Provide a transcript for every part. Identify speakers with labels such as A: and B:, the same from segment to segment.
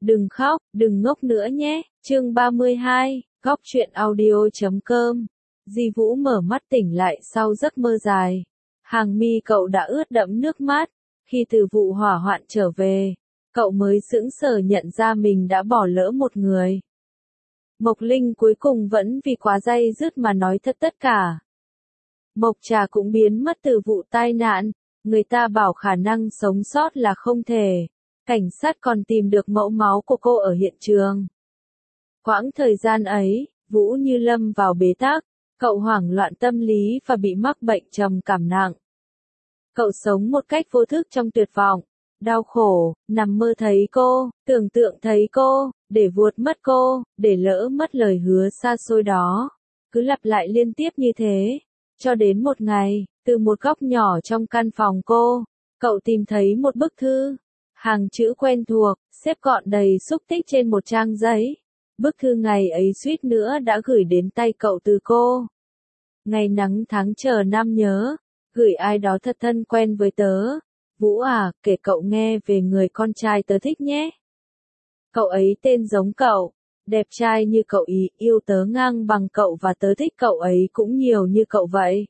A: Đừng khóc, đừng ngốc nữa nhé. Chương 32, Góc truyện audio.com. Di Vũ mở mắt tỉnh lại sau giấc mơ dài. Hàng mi cậu đã ướt đẫm nước mắt. Khi từ vụ hỏa hoạn trở về, cậu mới sững sờ nhận ra mình đã bỏ lỡ một người. Mộc Linh cuối cùng vẫn vì quá day dứt mà nói thật tất cả. Mộc Trà cũng biến mất từ vụ tai nạn. Người ta bảo khả năng sống sót là không thể. Cảnh sát còn tìm được mẫu máu của cô ở hiện trường. Quãng thời gian ấy, Vũ như lâm vào bế tắc, cậu hoảng loạn tâm lý và bị mắc bệnh trầm cảm nặng. Cậu sống một cách vô thức trong tuyệt vọng, đau khổ, nằm mơ thấy cô, tưởng tượng thấy cô, để vuột mất cô, để lỡ mất lời hứa xa xôi đó. Cứ lặp lại liên tiếp như thế, cho đến một ngày, từ một góc nhỏ trong căn phòng cô, cậu tìm thấy một bức thư. Hàng chữ quen thuộc, xếp gọn đầy xúc tích trên một trang giấy. Bức thư ngày ấy suýt nữa đã gửi đến tay cậu từ cô. Ngày nắng tháng chờ năm nhớ, gửi ai đó thật thân quen với tớ. Vũ à, kể cậu nghe về người con trai tớ thích nhé. Cậu ấy tên giống cậu, đẹp trai như cậu ý, yêu tớ ngang bằng cậu và tớ thích cậu ấy cũng nhiều như cậu vậy.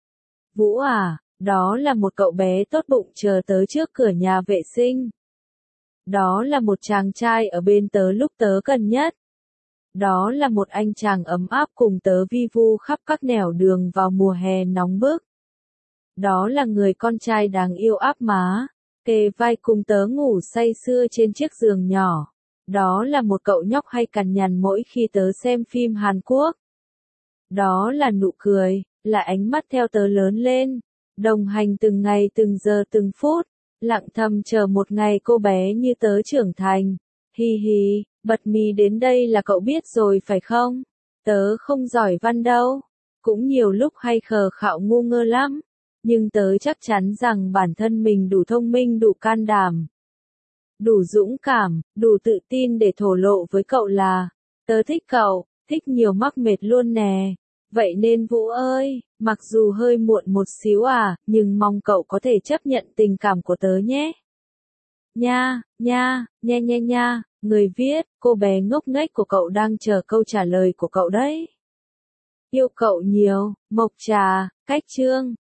A: Vũ à, đó là một cậu bé tốt bụng chờ tớ trước cửa nhà vệ sinh. Đó là một chàng trai ở bên tớ lúc tớ cần nhất. Đó là một anh chàng ấm áp cùng tớ vi vu khắp các nẻo đường vào mùa hè nóng bức. Đó là người con trai đáng yêu áp má, kề vai cùng tớ ngủ say sưa trên chiếc giường nhỏ. Đó là một cậu nhóc hay cằn nhằn mỗi khi tớ xem phim Hàn Quốc. Đó là nụ cười, là ánh mắt theo tớ lớn lên, đồng hành từng ngày từng giờ từng phút, lặng thầm chờ một ngày cô bé như tớ trưởng thành. Hi hi, bật mí đến đây là cậu biết rồi phải không? Tớ không giỏi văn đâu, cũng nhiều lúc hay khờ khạo ngu ngơ lắm, nhưng tớ chắc chắn rằng bản thân mình đủ thông minh đủ can đảm, đủ dũng cảm, đủ tự tin để thổ lộ với cậu là, tớ thích cậu, thích nhiều mắc mệt luôn nè. Vậy nên Vũ ơi, mặc dù hơi muộn một xíu à, nhưng mong cậu có thể chấp nhận tình cảm của tớ nhé. Nha, nha, người viết, cô bé ngốc nghếch của cậu đang chờ câu trả lời của cậu đấy. Yêu cậu nhiều, Mộc Trà, cách chương.